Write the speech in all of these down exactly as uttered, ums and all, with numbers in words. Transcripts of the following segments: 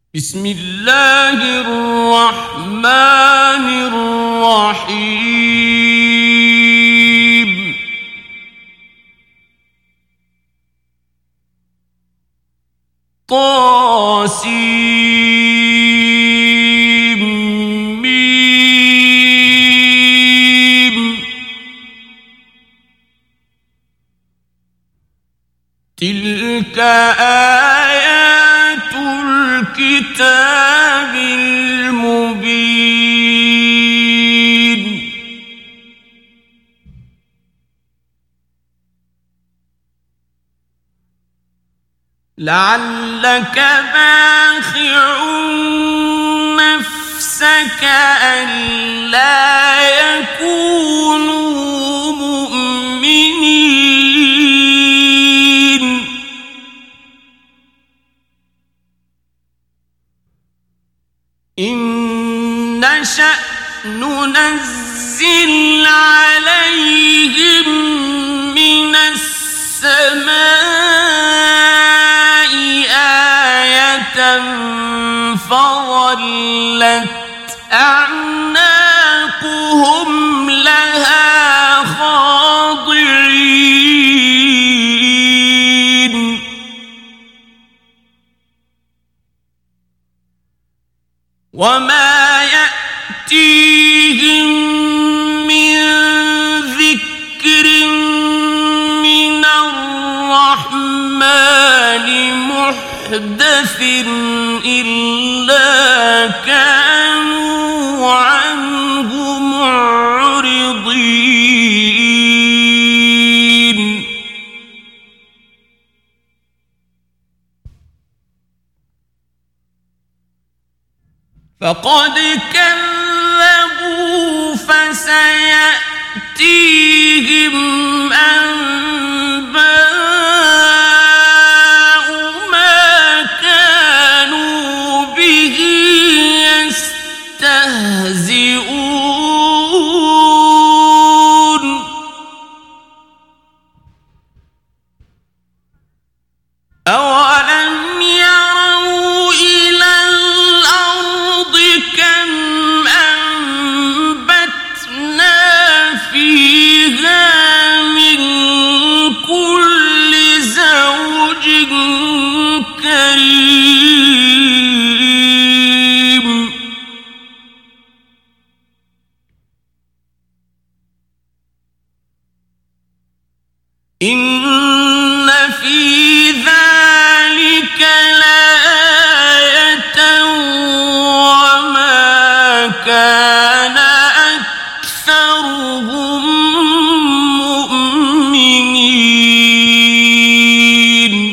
بسم الله الرحمن الرحيم طاسيم ميم تلك آيات الكتاب المبين لعلك باخع نفسك ألا يكونوا مؤمنين إن نشأ ننزل عليهم من السماء آية فظلت أعناقهم لها خاضعين وما يأتيهم من ذكر من الرحمن محدث إلا كانوا عنه معرضين فقد كذبوا فسيأتيهم أنباء ما كانوا به يستهزئون أولم يروا إلى الأرض كم أنبتنا فيها من كل زوج كريم إن في ذلك لآية وما كان أكثرهم مؤمنين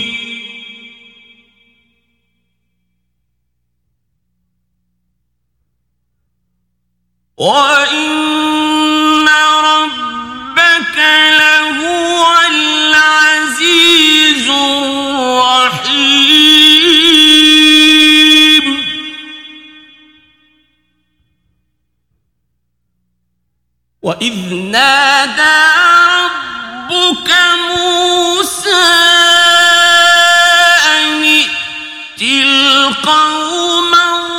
وإن ربك لهو العزيز الرحيم وإذ نادى ربك موسى أن ائت القوم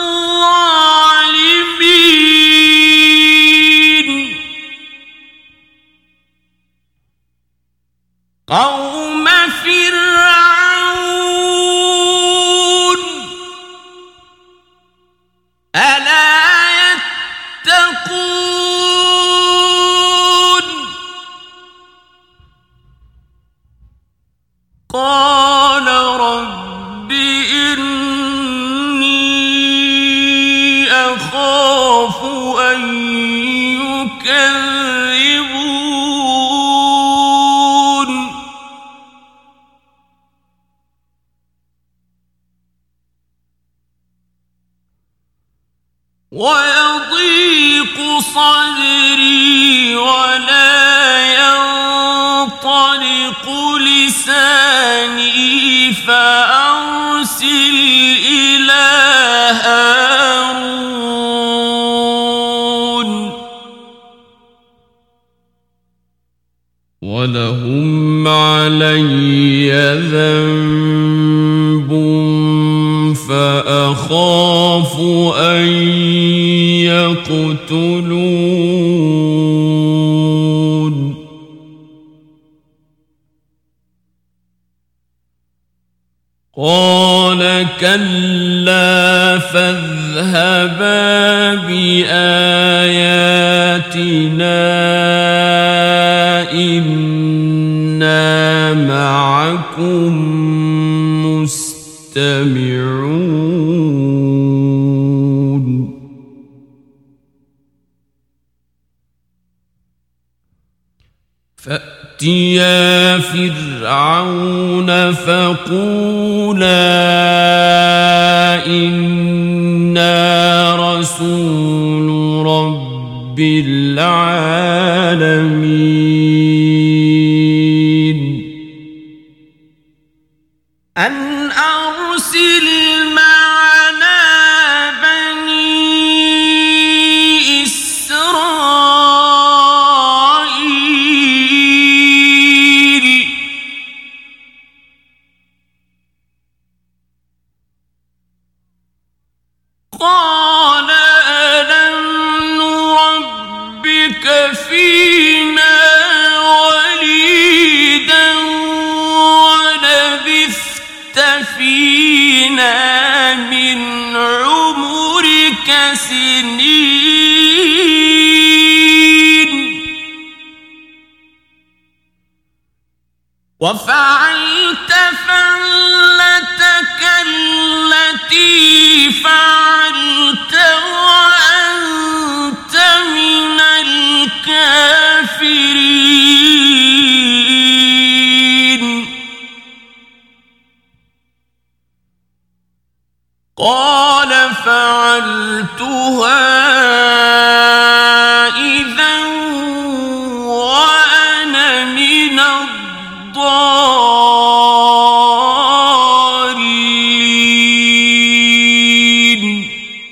الظالمين قوم فرعون ألا يتقون قال رب إني أخاف أن يكذبون ويضيق صدري ولا ينطلق لساني فأرسل إلى هارون ولهم علي ذنب فأخاف أخاف أن يقتلون قال كلا فاذهبا بآياتنا إنا معكم مستمعون فأتيا فرعون فقولا إنا رسول رب العالمين أن أرسل معنا بني إسرائيل قال ألم نربك فينا وليدا ولبثت فينا من عمرك سنين وفعلت فعلتك التي فعلت وأنت من الكافرين قال فعلتها إذا وأنا من الضالين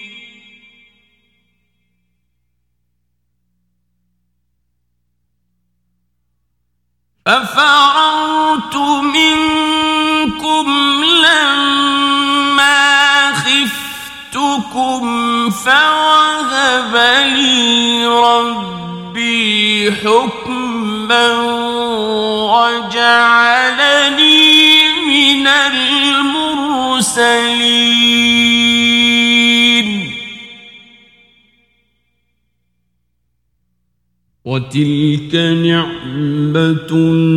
ففررت منكم لما خفتكم فوهب لي ربي حكما وجعلني من المرسلين وتلك نعمة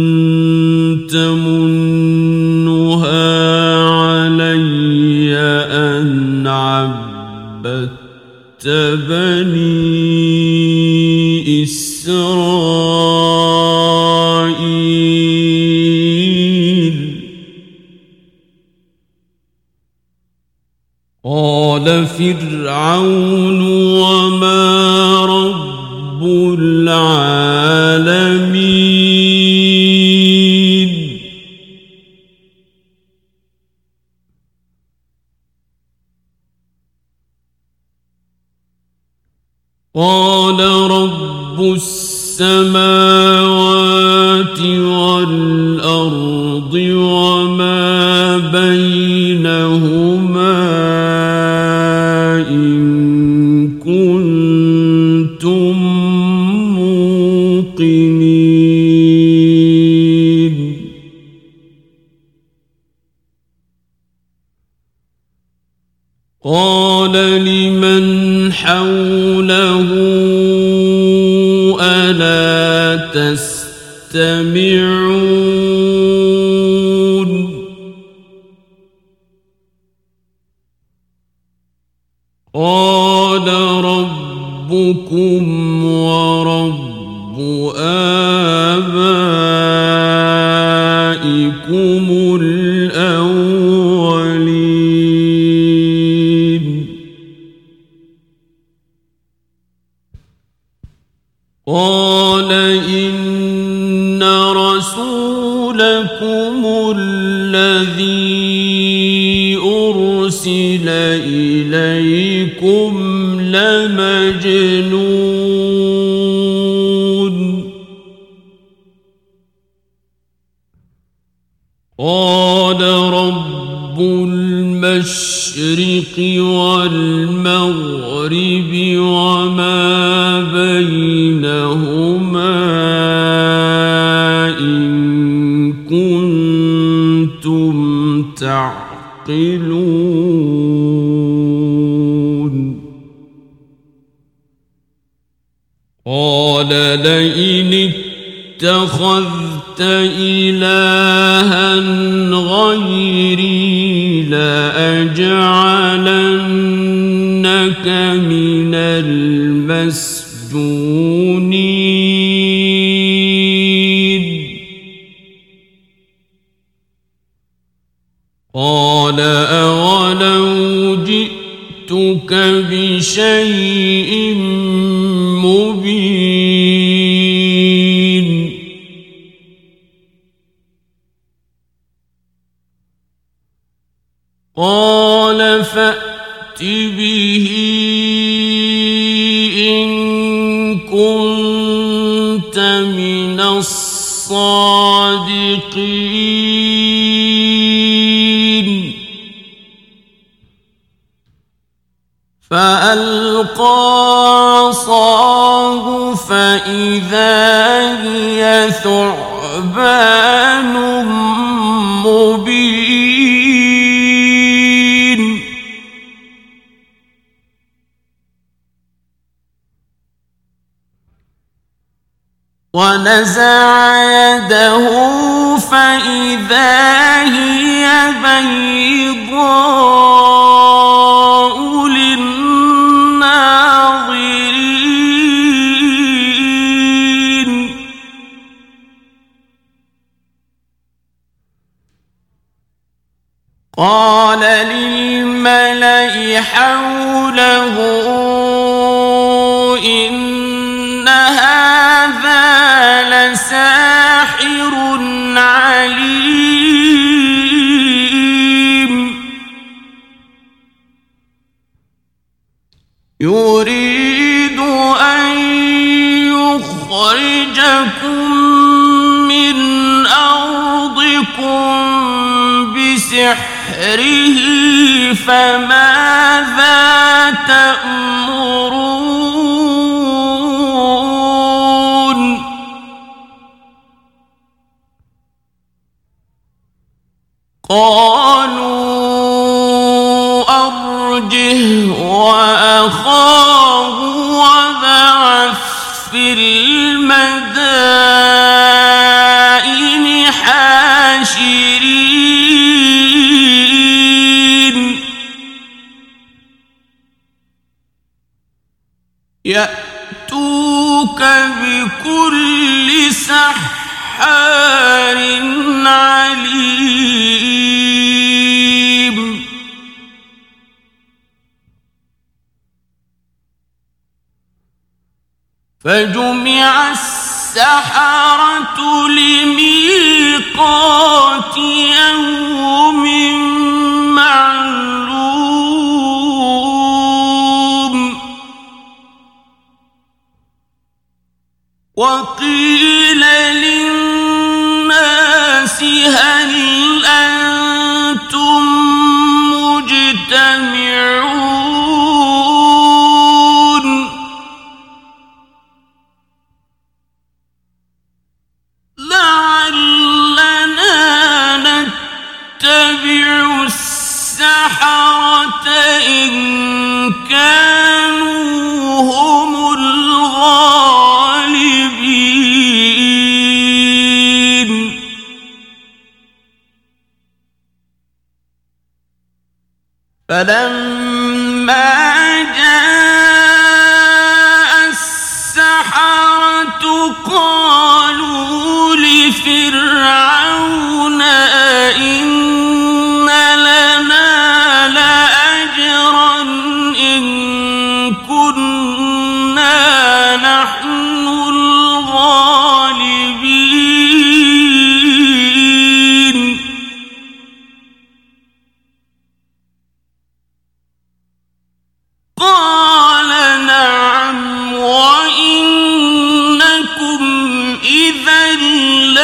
تمنها علي أن عبدت بني إسرائيل قال فرعون وما رب العالمين قال رب السماوات والأرض وما بينهما إن كنتم موقنين قال لمن حوله ألا تستمعون قال ربكم ورب آبائكم الأولين قال إن رسولكم الذي أرسل إليكم لمجنون قال رب المشرقين المشرق والمغرب وما بينهما إن كنتم تعقلون قال لئن اتخذت إلها غيري لأجعلنك من المسجونين قال أولو جئتك بشيء مبين قال فأت به إن كنت من الصادقين فألقى عصاه فإذا هي ثعبان مبين ونزع يده فإذا هي بيضاء للناظرين قال للملأ حوله إن هذا لساحر عليم يريد أن يخرجكم من أرضكم بسحره فماذا تأمرون قالوا أرجه وأخاه وابعث في المدائن حاشرين يأتوك بكل سحار عليم فجمع السحرة لميقات يوم معلوم وقيل للناس هل أنتم مجتمعون لعلنا نتبع السحرة إن كانوا هم الغالبين فلما جاء السحرة قالوا لفرعون أئن لنا لأجرا إن كنا نحن الغالبين قال نعم وإنكم إذا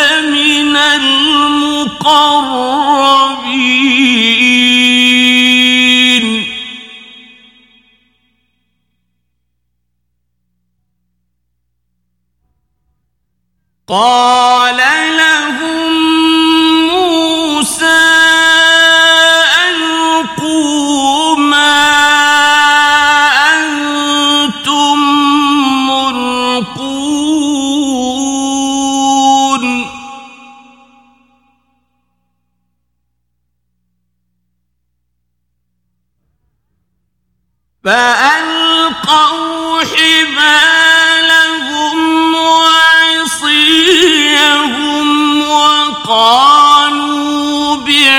لمن المقربين قال لهم موسى ألقوا ما أنتم ملقون فألقوا حبالهم وعصيهم وقالوا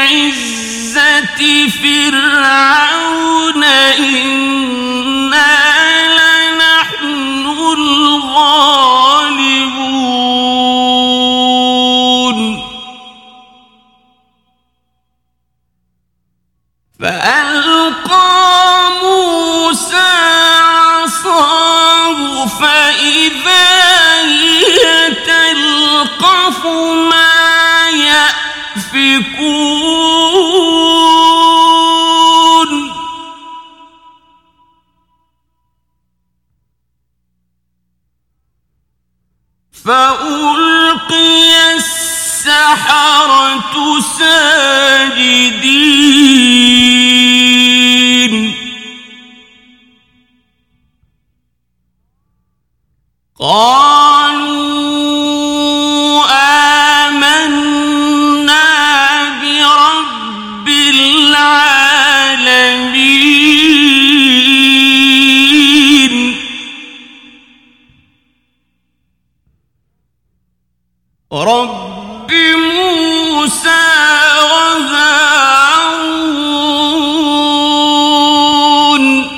بعزة فرعون إنا لنحن الغالبون فألقى موسى عصاه فإذا هي تلقف ما يأفكون فألقي السحرة ساجدين قالوا آمنا برب العالمين رب موسى وهارون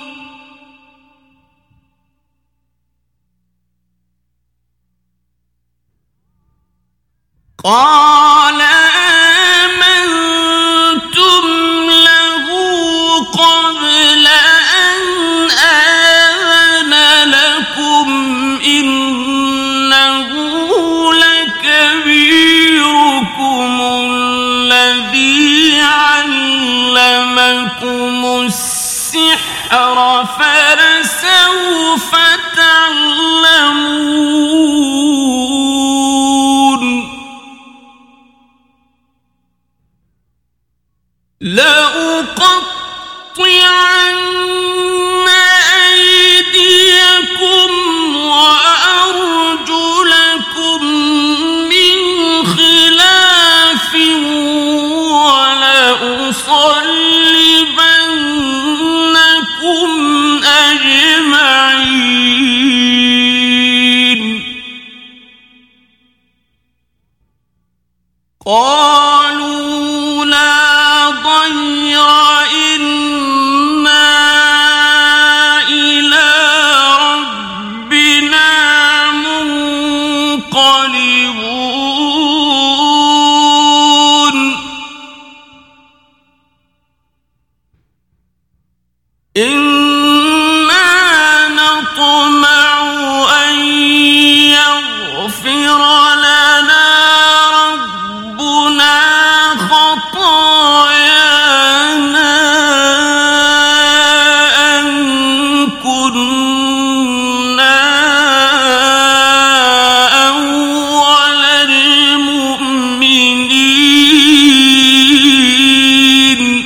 قال آمنتم له قبل أن آذن لكم إنه لكبيركم الذي علمكم السحر فلسوف تعلمون لأقطعن أيديكم وأرجلكم من خلاف ولأصلبنكم أجمعين قالوا لا ضير إنا إلى ربنا منقلبون إنا نطمع أن يغفر لنا ربنا خطايانا أن كنا أول المؤمنين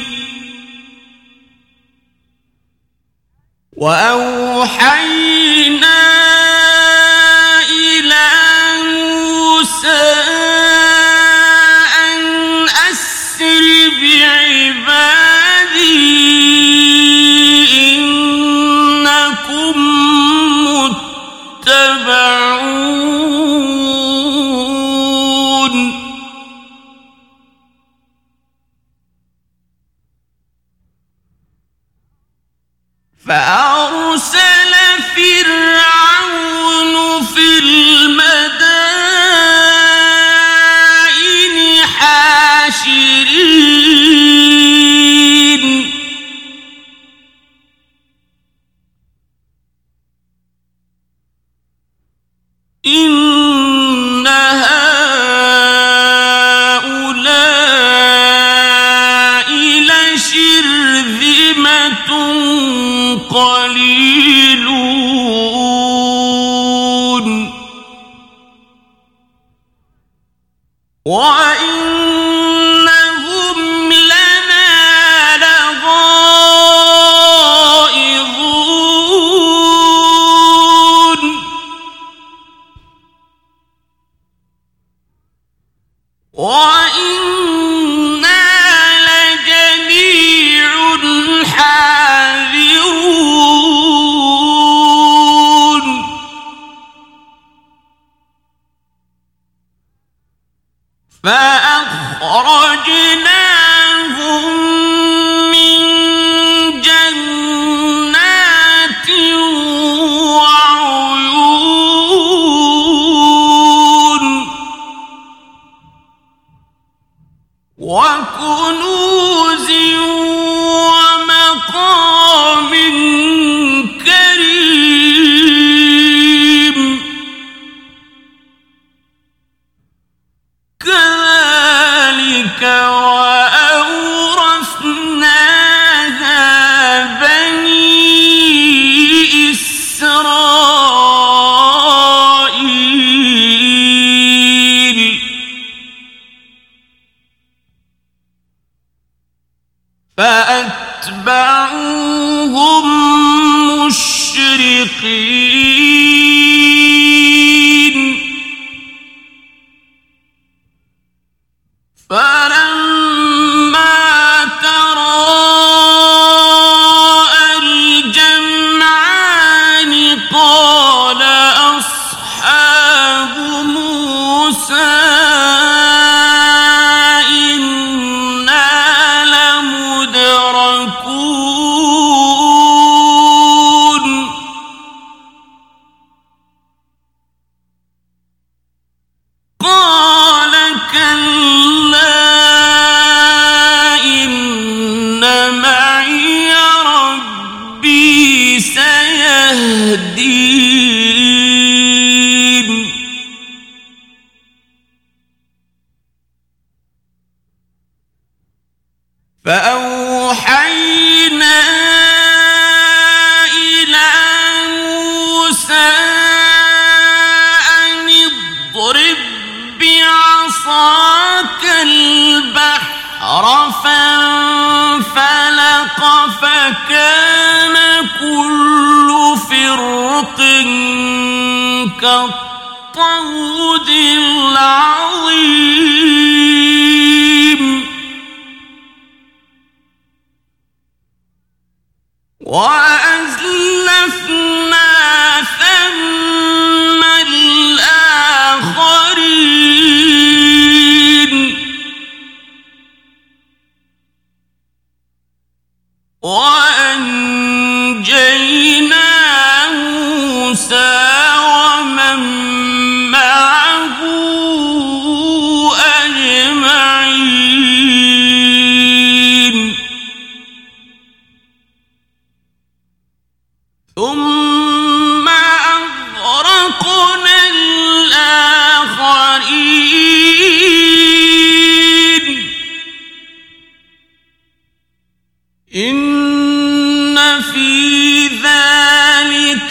وأوحينا إلى موسى أن أسر بعبادي إنكم متبعون فأرسل فرعون في المدائن حاشرين إن هؤلاء لشرذمة قليلون وإنهم لنا لغائظون وإنا لجميع حاذرون فأخرجناهم من جنات وعيون وكنوز ومقام كريم كذلك وأورثناها بني إسرائيل فأتبعوهم مشرقين فلما تراءى الجمعان قال أصحاب موسى إنا لمدركون قال كلا إن معي ربي سيهدين فأوحينا إلى موسى أن اضرب بعصاك البحر فانفلق فكان كل فرق كالطود العظيم وأزلفنا ثم الآخرين وأنجينا موسى ومن معه أجمعين ثم أغرقنا الآخرين إن في ذلك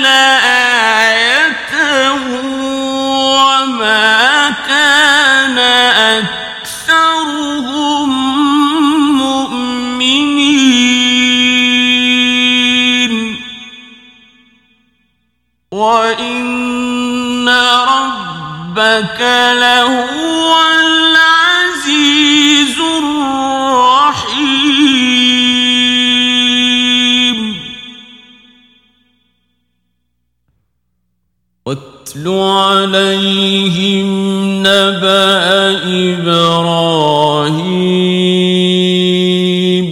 لآية وما كان أكثرهم مؤمنين وإن ربك لهو العزيز الرحيم واتل عليهم نبأ إبراهيم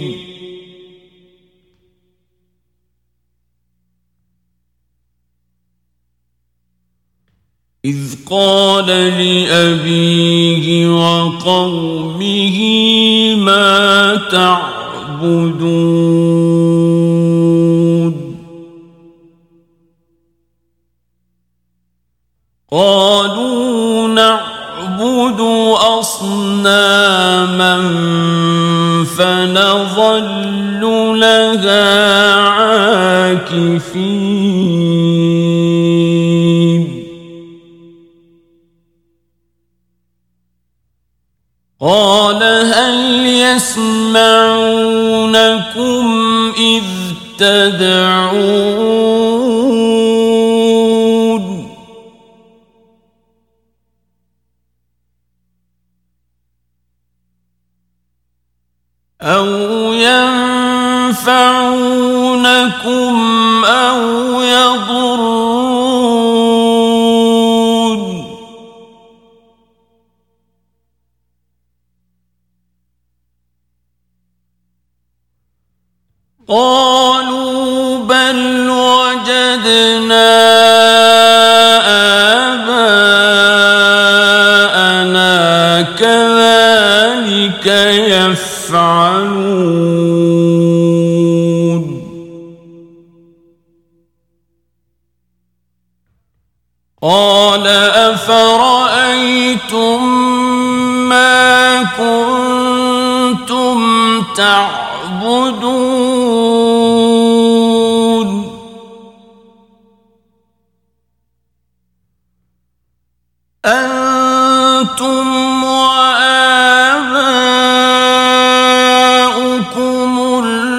إذ قال لأبيه وقومه ما تعبدون قالوا نعبد أصناما فنظل لها عاكفين. قال هل يسمعونكم إذ تدعون أو ينفعونكم أو يضرون قالوا بل وجدنا آباءنا كذلك يفعلون قال أفرأيتم ما كنتم تعبدون أنتم وآباؤكم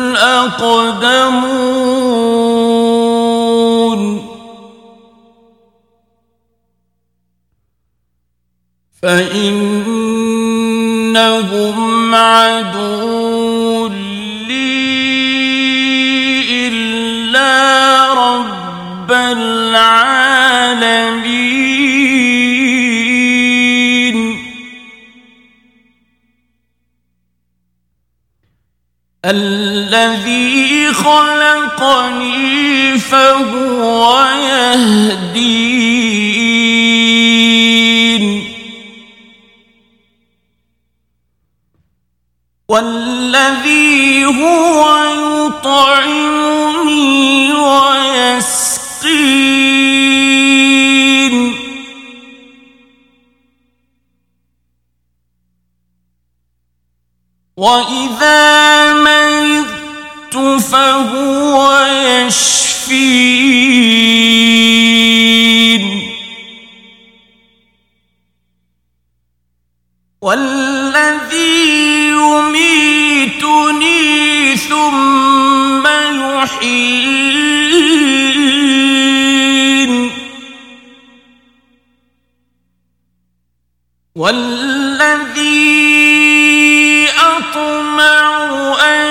الأقدمون فإنهم عدو لي إلا رب العالمين الذي خلقني فهو يهدين والذي هو يطعمني ويسقين وإذا مرضت فهو يشفين والذي يميتني ثم يحيين والذي أطمع أن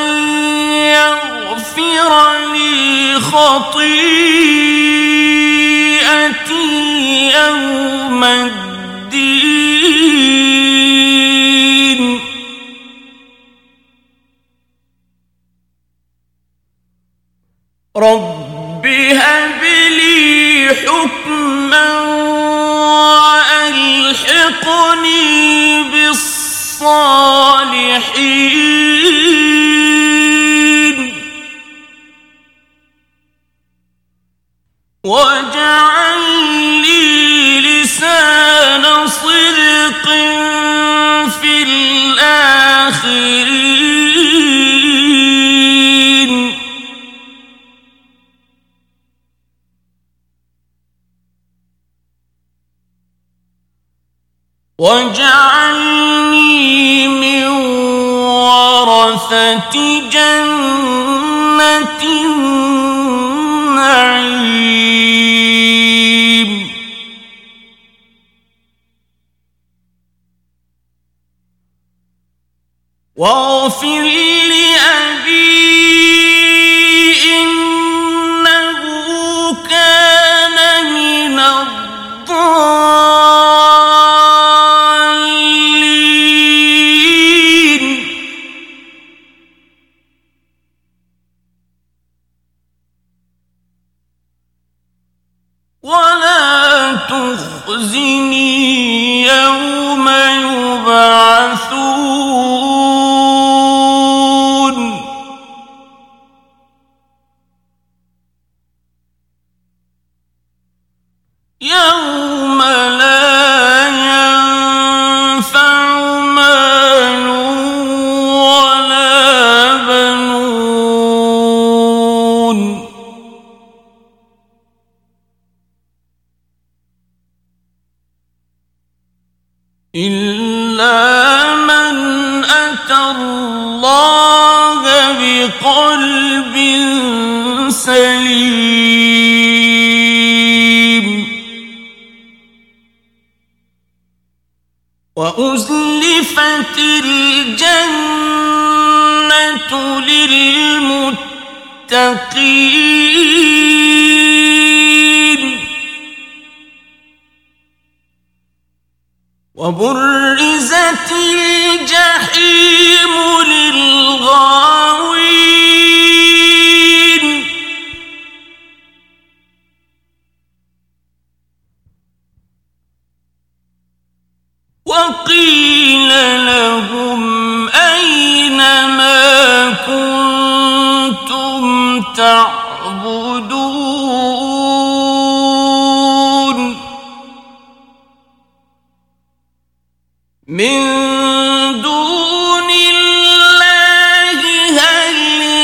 يغفر لي خطيئتي يوم الدين رب هب لي حكما وألحقني بالصالحين واجعل لي لسان صدق في الآخرين واجعلني من ورثة جنة النعيم واغفر لأبي إنه كان من الضالين ولا تخزني يوم يبعثون يوم لا ينفع مال ولا بنون إلا من بقلب سليم وأزلفت الجنة للمتقين وبرزت الجحيم للغاوين وقيل لهم أين ما كنتم تعبدون من دون الله هل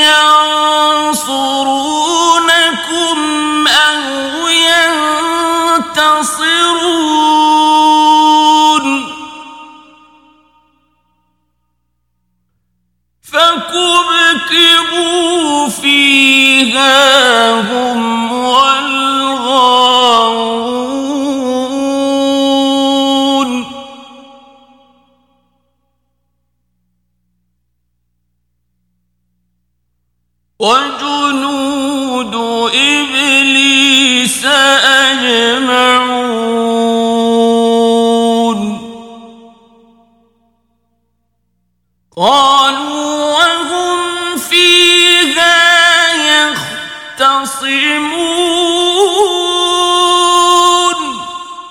ينصرونكم أو ينتصرون فكبكبوا فيها هم والغاوون وجنود إبليس أجمعون قالوا وهم فيها يختصمون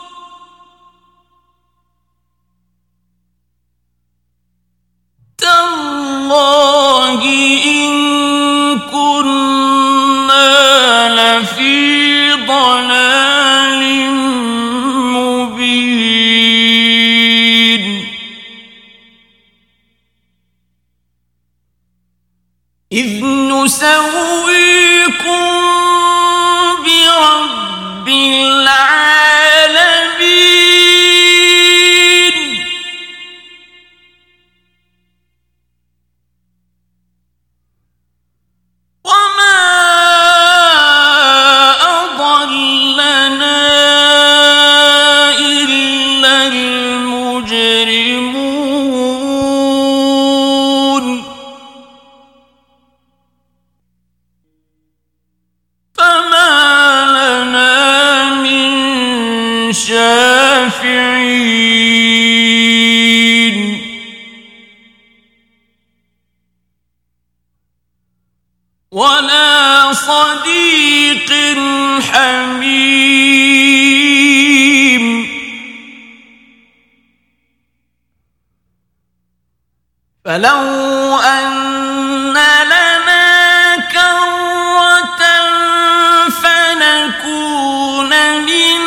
تالله إن كنا لفي ضلال مبين إذ نسويكم برب العالمين وما أضلنا إلا المجرمون فما لنا من شافعين ولا صديق حميم فلو أن لنا كرة فنكون من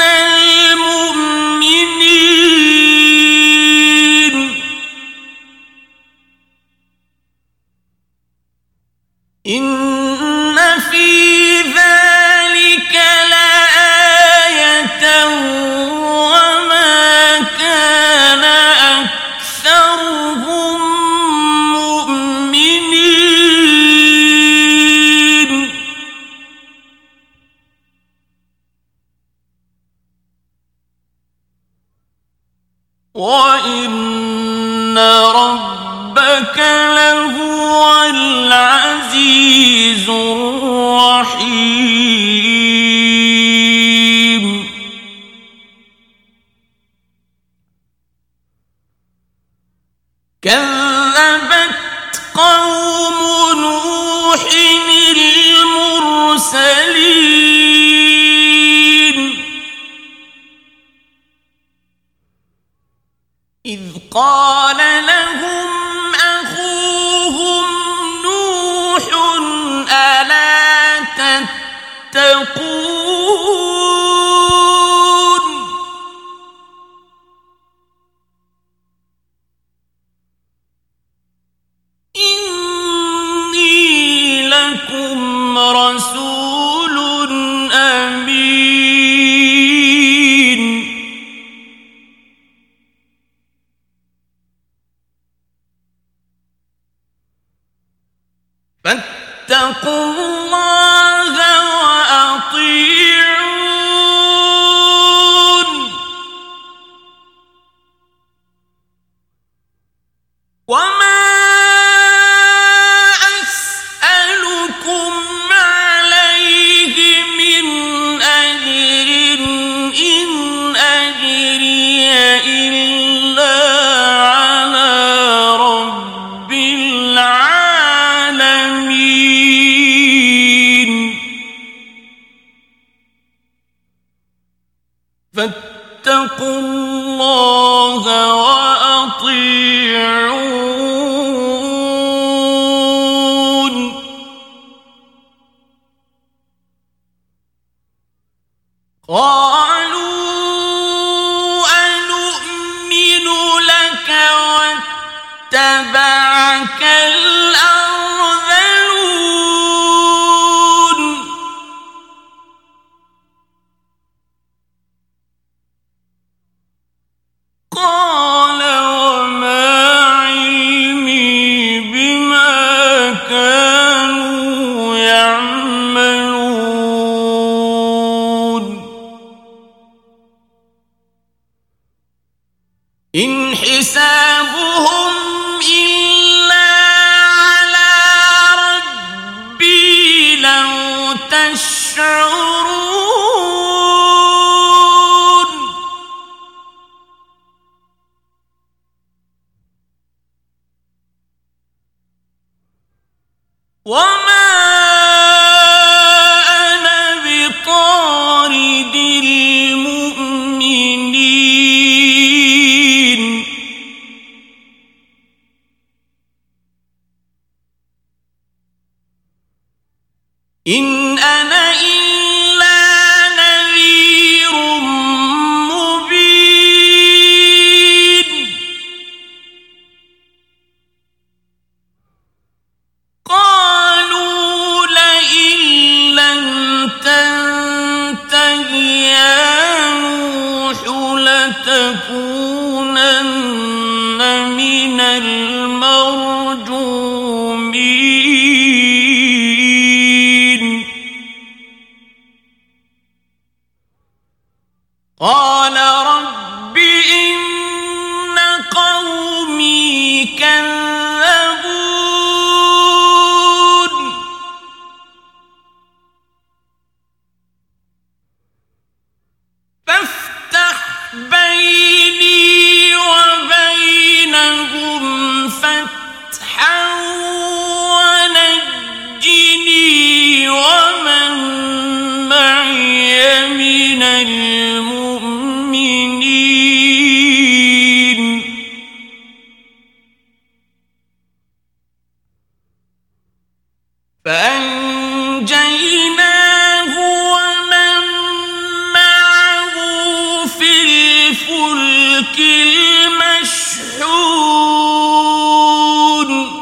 المؤمنين إن في ذلك لآية وما كان أكثرهم مؤمنين وإن ربك لهو العزيز الرحيم كذبت قوم نوح المرسلين إذ قال لهم أخوهم نوح ألا تتقون إني لكم رسول أمين فاتقوا قالوا أنؤمن لك واتبعك الأرذلون قال وما علمي بما كانوا يعملون إن حسابهم إلا على ربي لو تشعرون وما أنا بطارد المؤمنين إن أنا إلا نذير مبين قالوا لئن لم تنته يا نوح لتكونن من المرجومين قال رب إن قومي كذبون فافتح بيني وبينهم فتحا ونجني ومن معي من المؤمنين فأنجيناه ومن معه في الفلك المشحون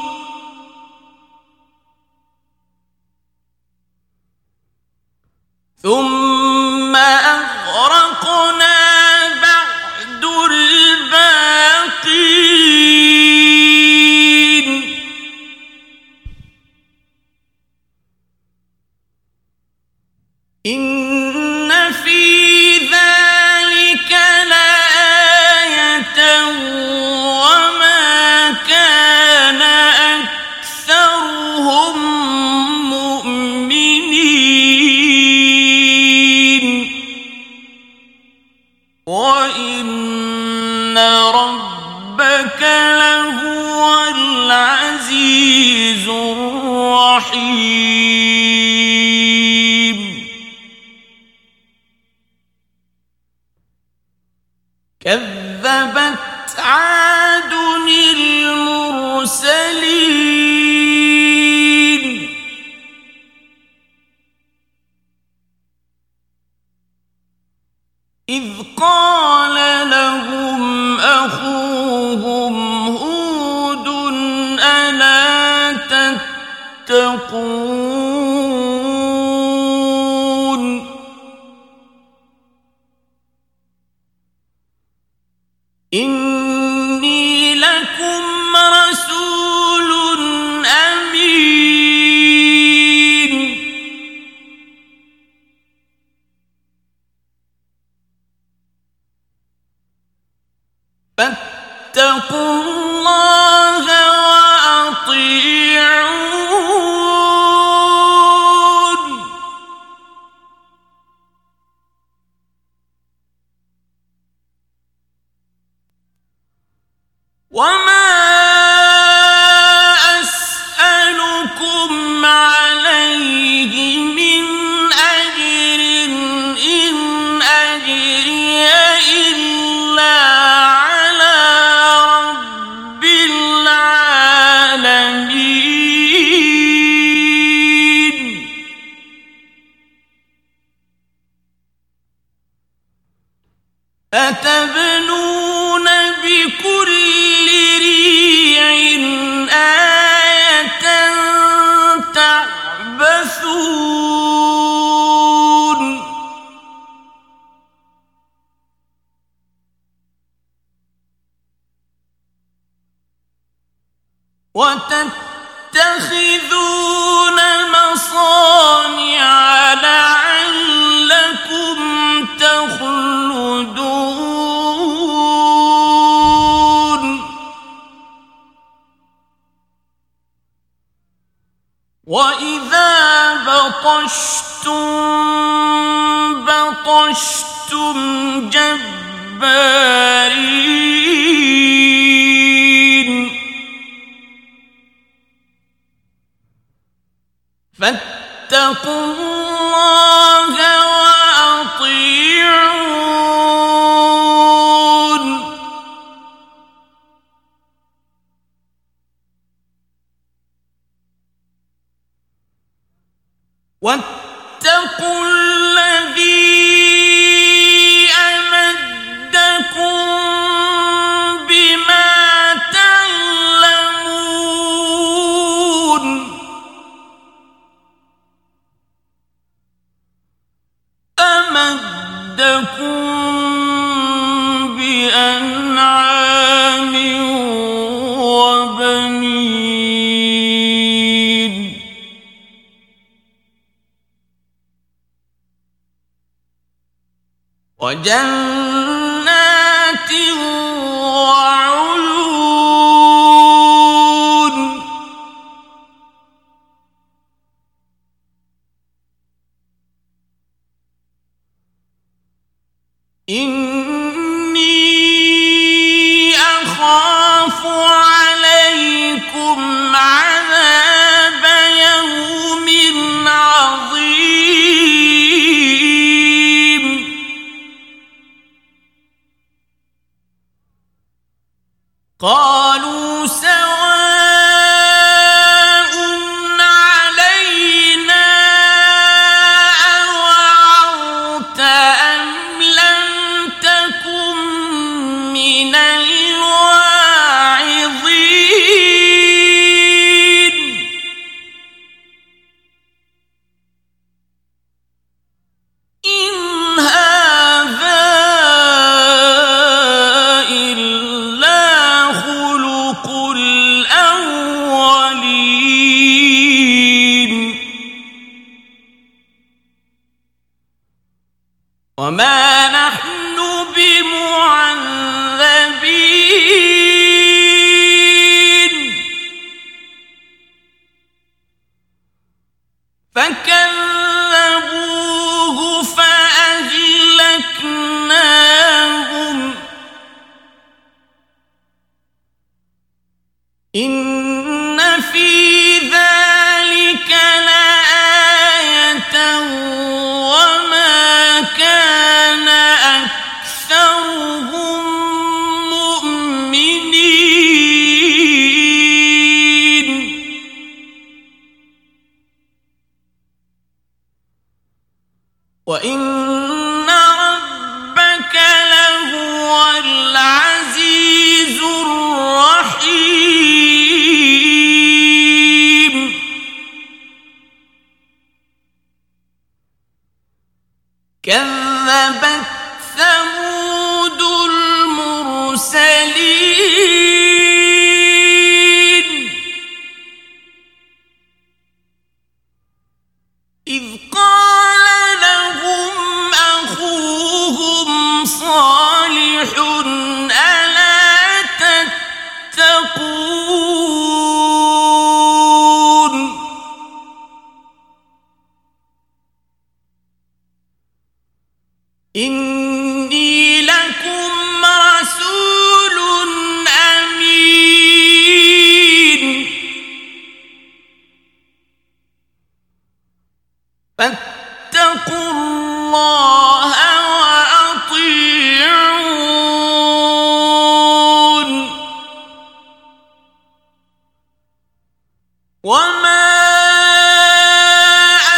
ثم أغرقنا بعد الباقين إن في ذلك لآية وما كان أكثرهم مؤمنين وإن ربك لهو العزيز الرحيم كذبت عاد المرسلين إذ قال لهم أخوهم هود ألا تتقون إني لكم رسول أمين فاتقوا الله وأطيعون وما أسألكم عليه من أجر إن أجري إلا على رب أتبنون بكل ريع آية تعبثون وتتخذون مصانع لعلكم تخلدون وإذا بطشتم بطشتم جبارين فاتقوا الله وأطيعون واتقوا الذي أمدكم بما تعلمون أمدكم بأنعام وبنين وجنات وعيون إني أخاف عليكم عذاب يوم عظيم قالوا سواء علينا أوعظت أم لم تكن من الواعظين إن هذا إلا خلق الأولين وما نحن بمعذبين فكذبوه فأهلكناهم إن في ذلك لآية وما كان أكثرهم مؤمنين وإن ربك لهو العزيز الرحيم كذبت ثمود المرسلين إذ قال لهم أخوهم صالح ألا تتقون إني لكم رسول أمين فاتقوا الله وأطيعون وما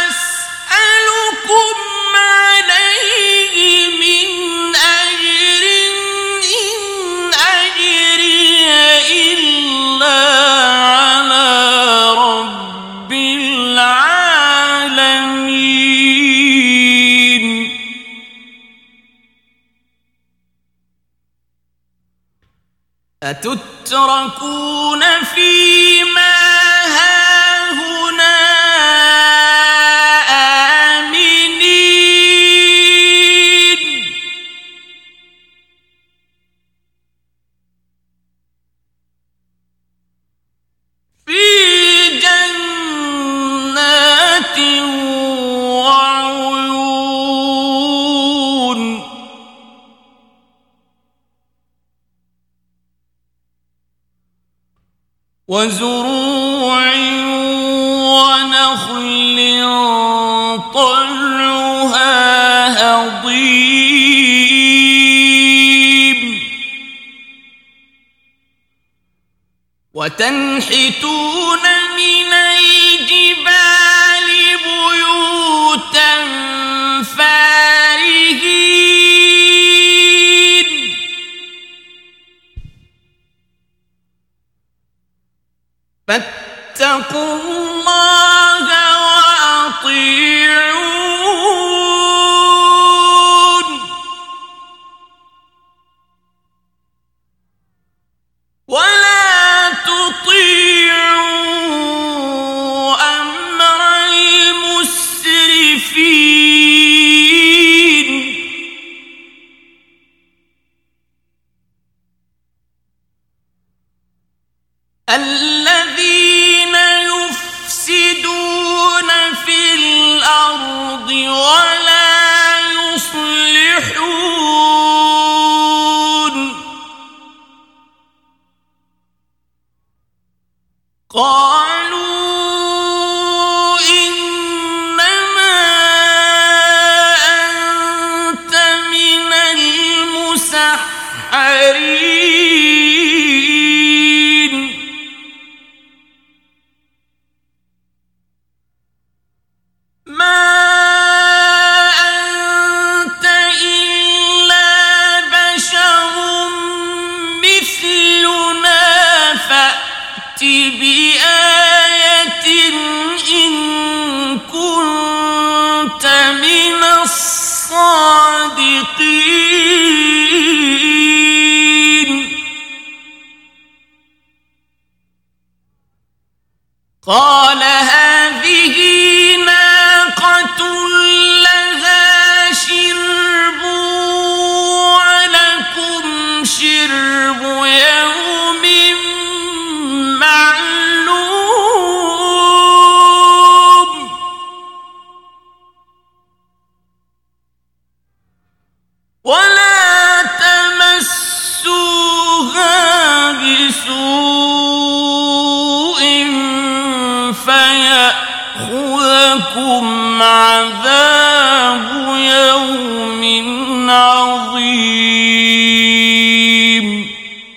أسألكم عليه من أجر أتتركون فيما هاهنا آمنين في جنات وعيون وزروع ونخل طلعها هضيم وتنحتون من الجبال بيوتا فارهين فاتقوا الله وأطيعون ولا تطيعوا أمر المسرفين الذين يفسدون في الأرض ولا يصلحون قالوا إنما أنت من المسحرين ما أنت إلا بشر مثلنا فأت بآية إن كنت من الصادقين قال هذه ناقة لها شرب ولكم شرب يوم معلوم ولا تمسوها بسوء فيأخذكم عذاب يوم عظيم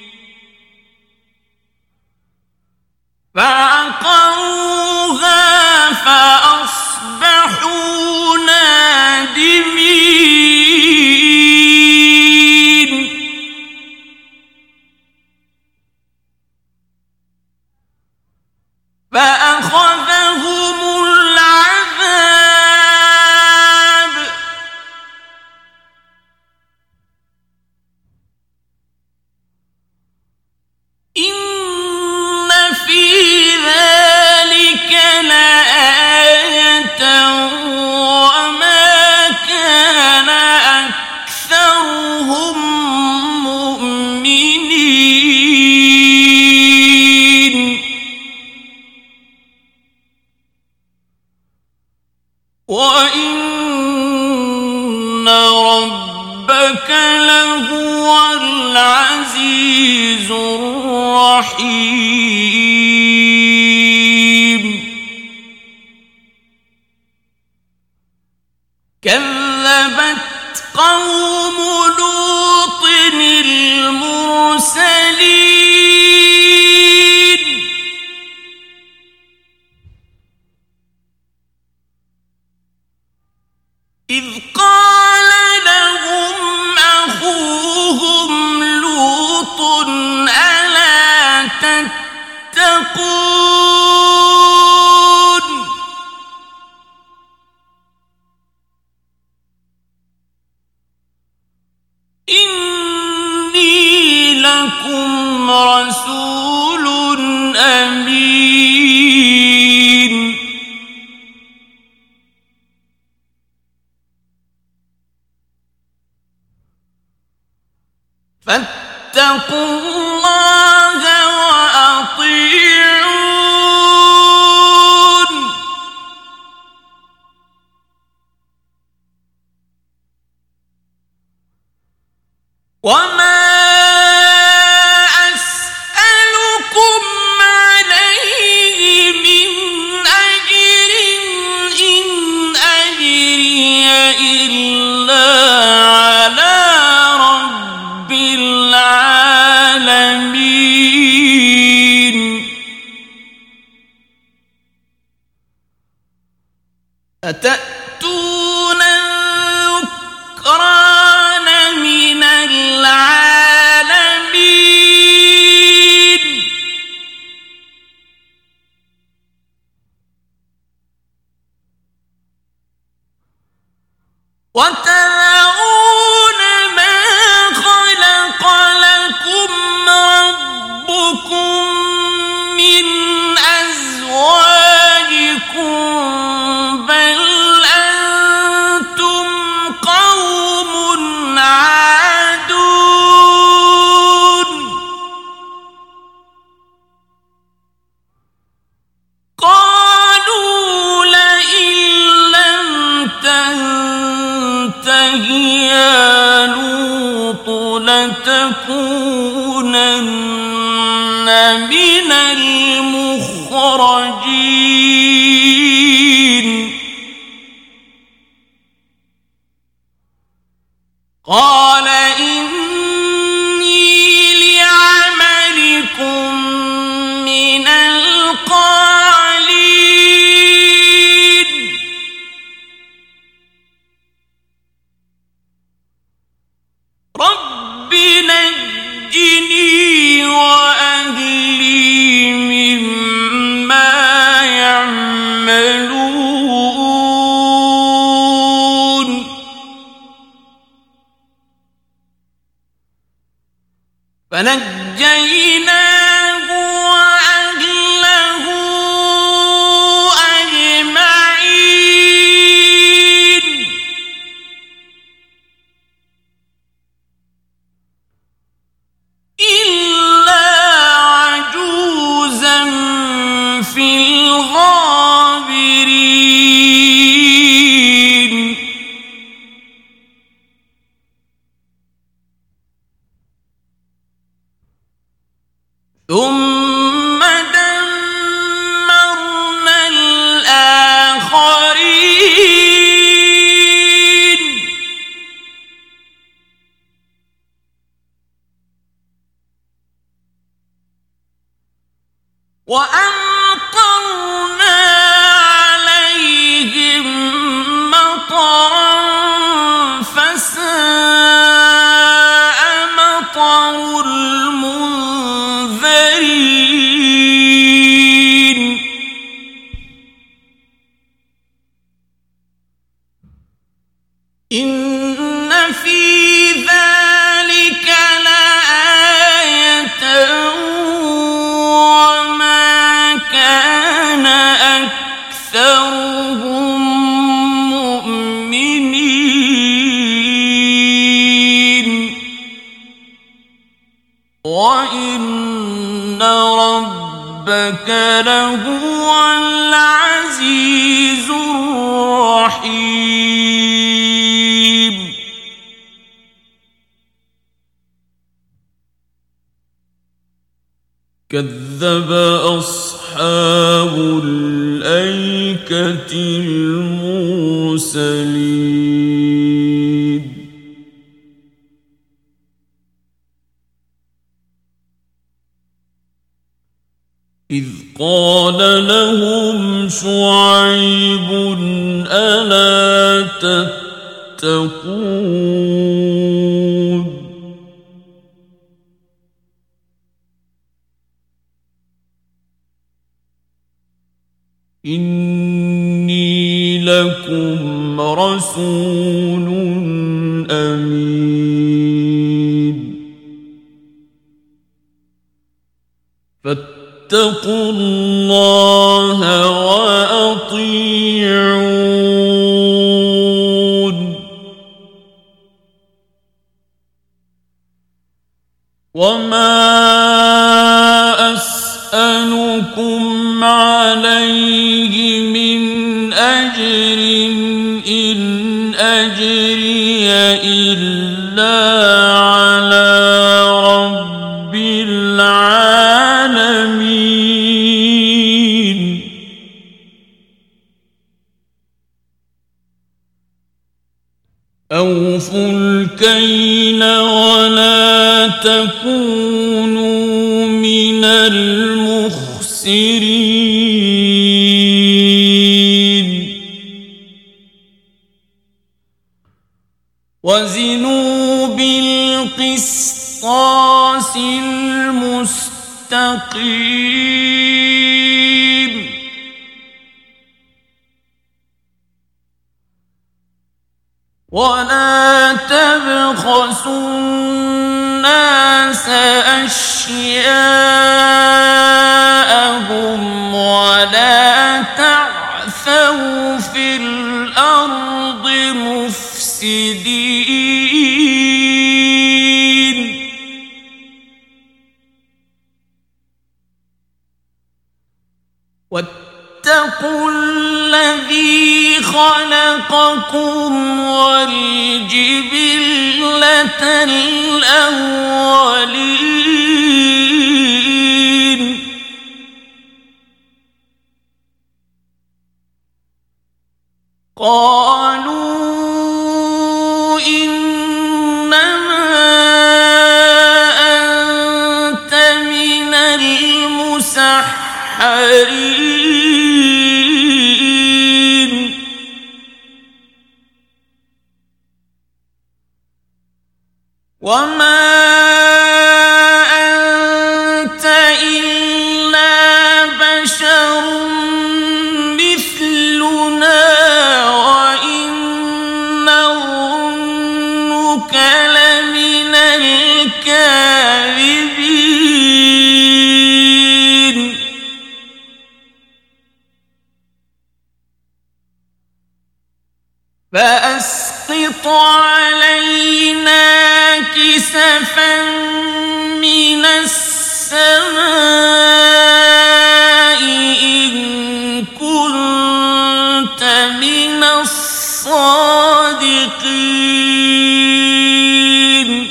فعقروها فأصبحوا نادمين فأخذهم العذاب إن في ذلك لآية وما كان أكثرهم مؤمنين وإن ربك لهو العزيز الرحيم كذبت قوم لوط المرسلين إذ قال لهم أخوهم لوط ألا تتقون إني لكم رسول أمين فاتقوا الله وأطيعون وما أسألكم عليه من أجر إن أجري إلا على رب العالمين أتأتون الذكران من العالمين وتذرون ما خلق لكم ربكم من أزواجكم بل أنتم قوم عادون قالوا لئن لم تنته يا لوط لتكونن من المخرجين قال إني لعملكم من القالين رب نجني وأهلي مما يعملون فنجيناه وأهله أجمعين إلا عجوزا في الغابرين ثم دمرنا الآخرين وأمطرنا عليهم مطرا فساء مطر المنذرين إن في ذلك لآية وما كان أكثرهم مؤمنين وإن ربك لهو العزيز الرحيم كذب أصحاب الأيكة المرسلين إذ قال لهم شعيب ألا تتقون إني لكم رسول أمين واتقوا الله وأطيعون وما أسألكم عليه من أجر إن أجري إلا على رب العالمين أوفوا الكيل ولا تكونوا من المخسرين وزنوا بالقسطاس المستقيم ولا تبخسوا الناس أشياءهم ولا تعثوا في الأرض مفسدين واتقوا الذي خلقكم والجبلة الأولين قالوا إنما أنت من المسحرين وما أنت إلا بشر مثلنا وإن نظنك لمن الكاذبين فأسقط علينا كسفا من السماء إن كنت من الصادقين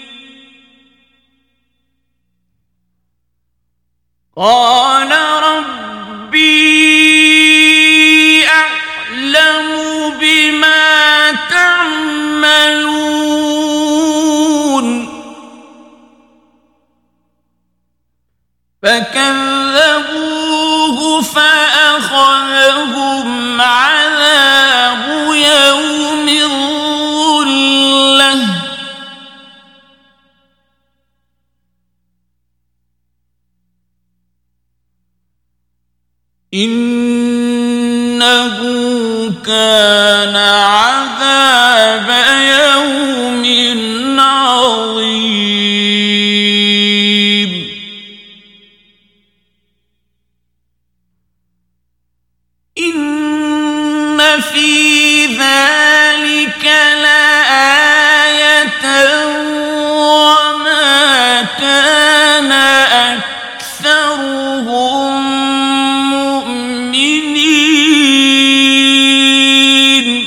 قال ربي أعلم بما تعملون فكذبوه فأخذهم عذاب يوم الظلة إنه كان عذاب يوم عظيم إن في ذلك لآية وما كان أكثرهم مؤمنين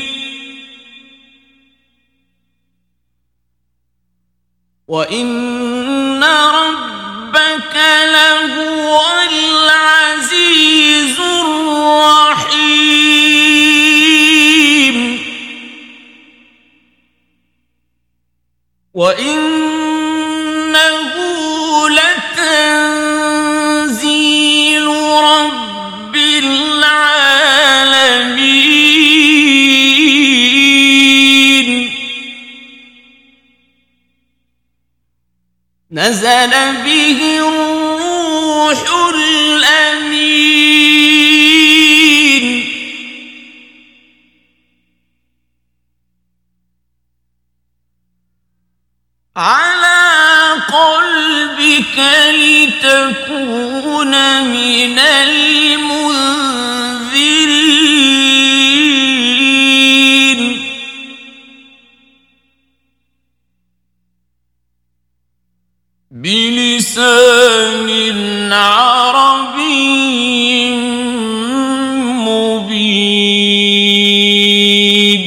وإن ربك لهو العزيز الرحيم وإنه لتنزيل رب العالمين نزل به الروح الأمين على قلبك كي تكون من المنذرين بلسان عربي مبين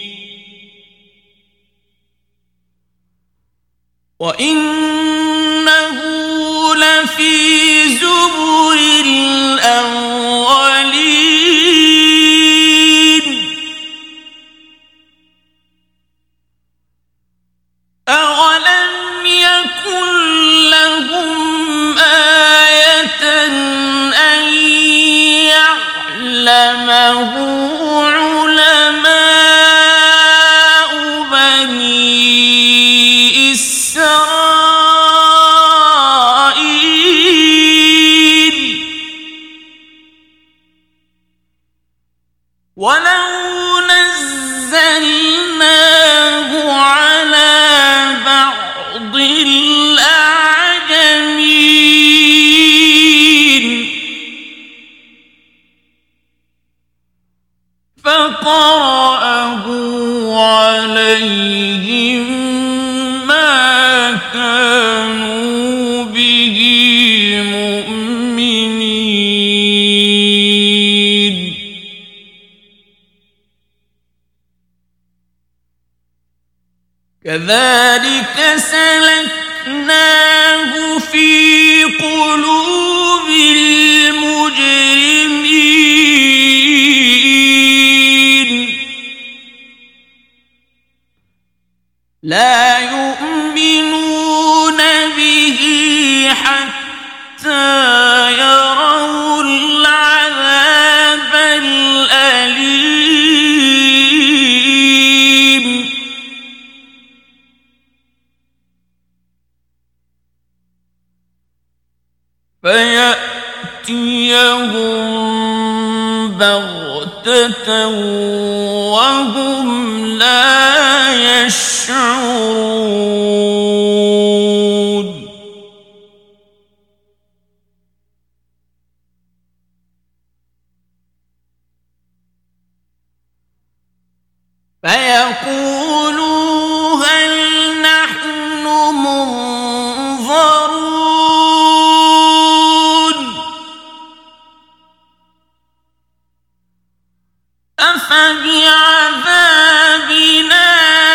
وإنه لفي زبر الأولين أولم يكن لهم آية أن يعلمه علماء بني إسرائيل ولو نزلناه على بعض الأعجمين فقرأه عليهم ما كانوا به مؤمنين كذلك سلكناه في قلوب المجرمين لا يؤمنون به حتى يروا العذاب الأليم فيأتيهم بغتة وهم لا يشعرون فيقولوا هل نحن منظرون أفبعذابنا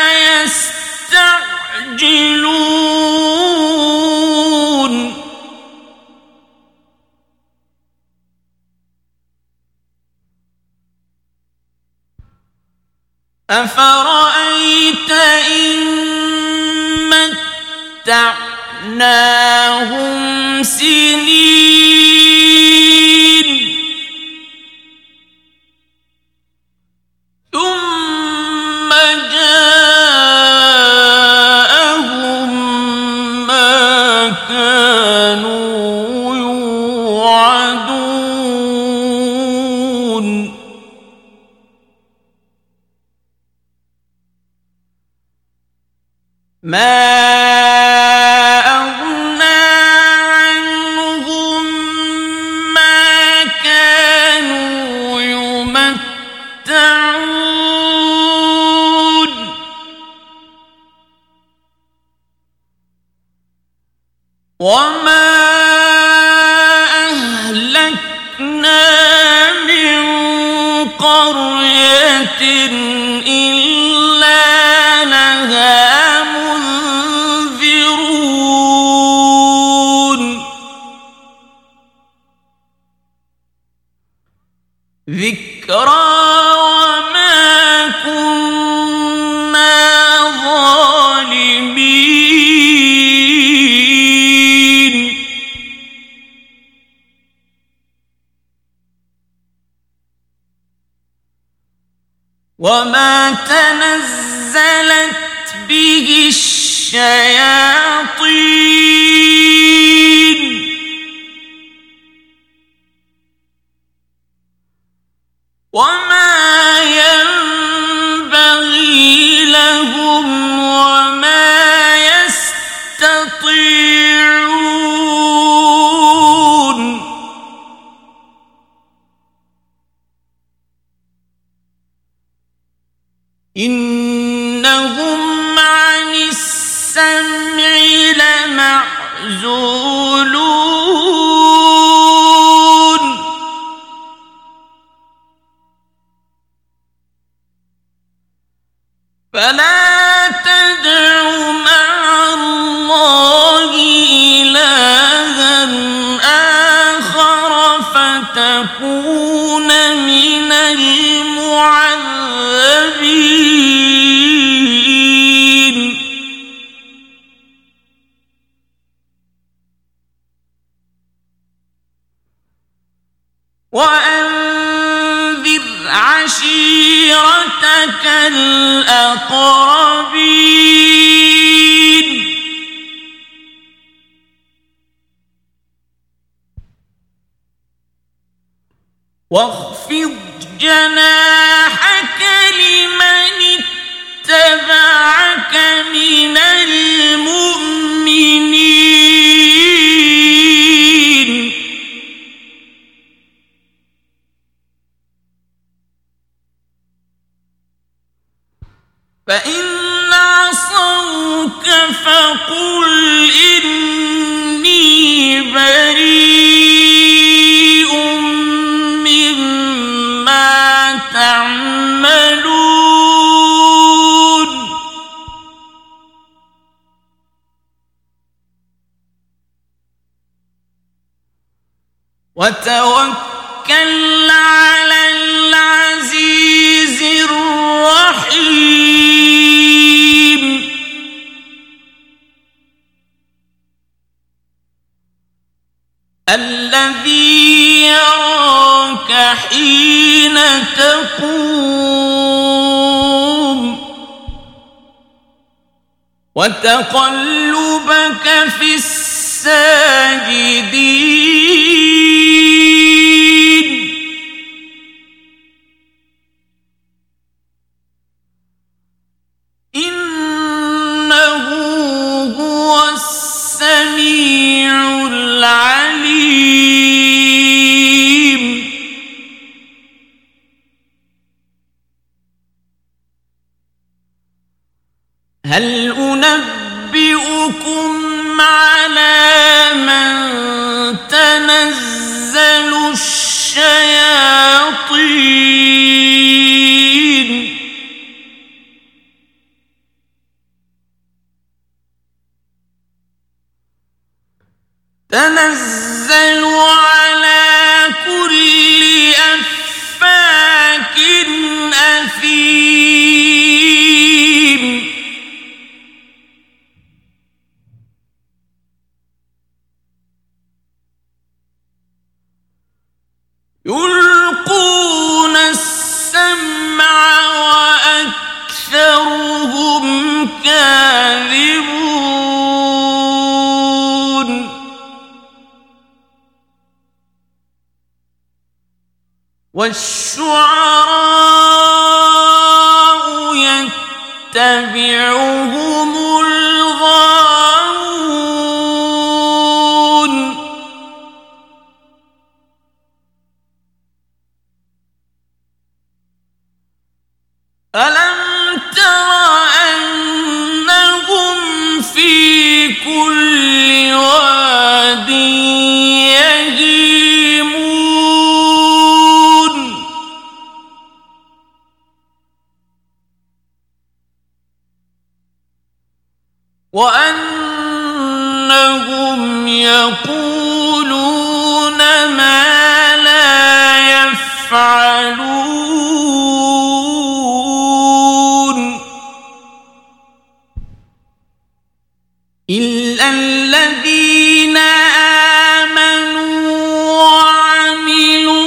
يستعجلون أفرأيت إن متعناهم سنين ثم جاءهم ما كانوا يوعدون ما أغنى عنهم ما كانوا يمتعون وما أهلكنا من قرية إلا لها ذكرى وما كنا ظالمين وما تنزلت به الشياطين وما ينبغي لهم وما يستطيعون لمحزونون فلا تدع مع الله إلها آخر فتكون من المعذبين وأنذر عشيرتك الأقربين واخفض جناحك لمن اتبعك من المؤمنين فإن عصوك فقل إني بريء مما تعملون وتوكل على العزيز الرحيم الذي يراك حين تقوم وتقلبك في الساجدين إنه هو السميع العليم هل أنبئكم على من تنزل الشياطين تنزل على كل أفاك أثيم يلقون السمع وأكثرهم كاذبون والشعراء يتبعهم الغاوون ألم تر أنهم في كل واد يهيمون وأنهم يقولون ما لا يفعلون إلا الذين آمنوا وعملوا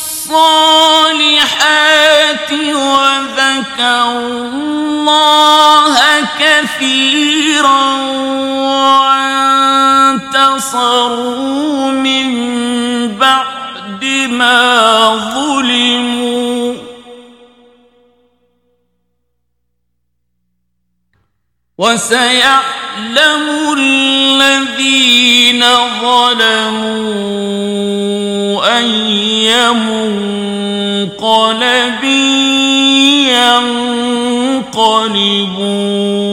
الصالحات وذكروا الله كثيرا وانتصروا من بعد ما ظلموا وسيعلم الذين ظلموا أي منقلب ينقلبون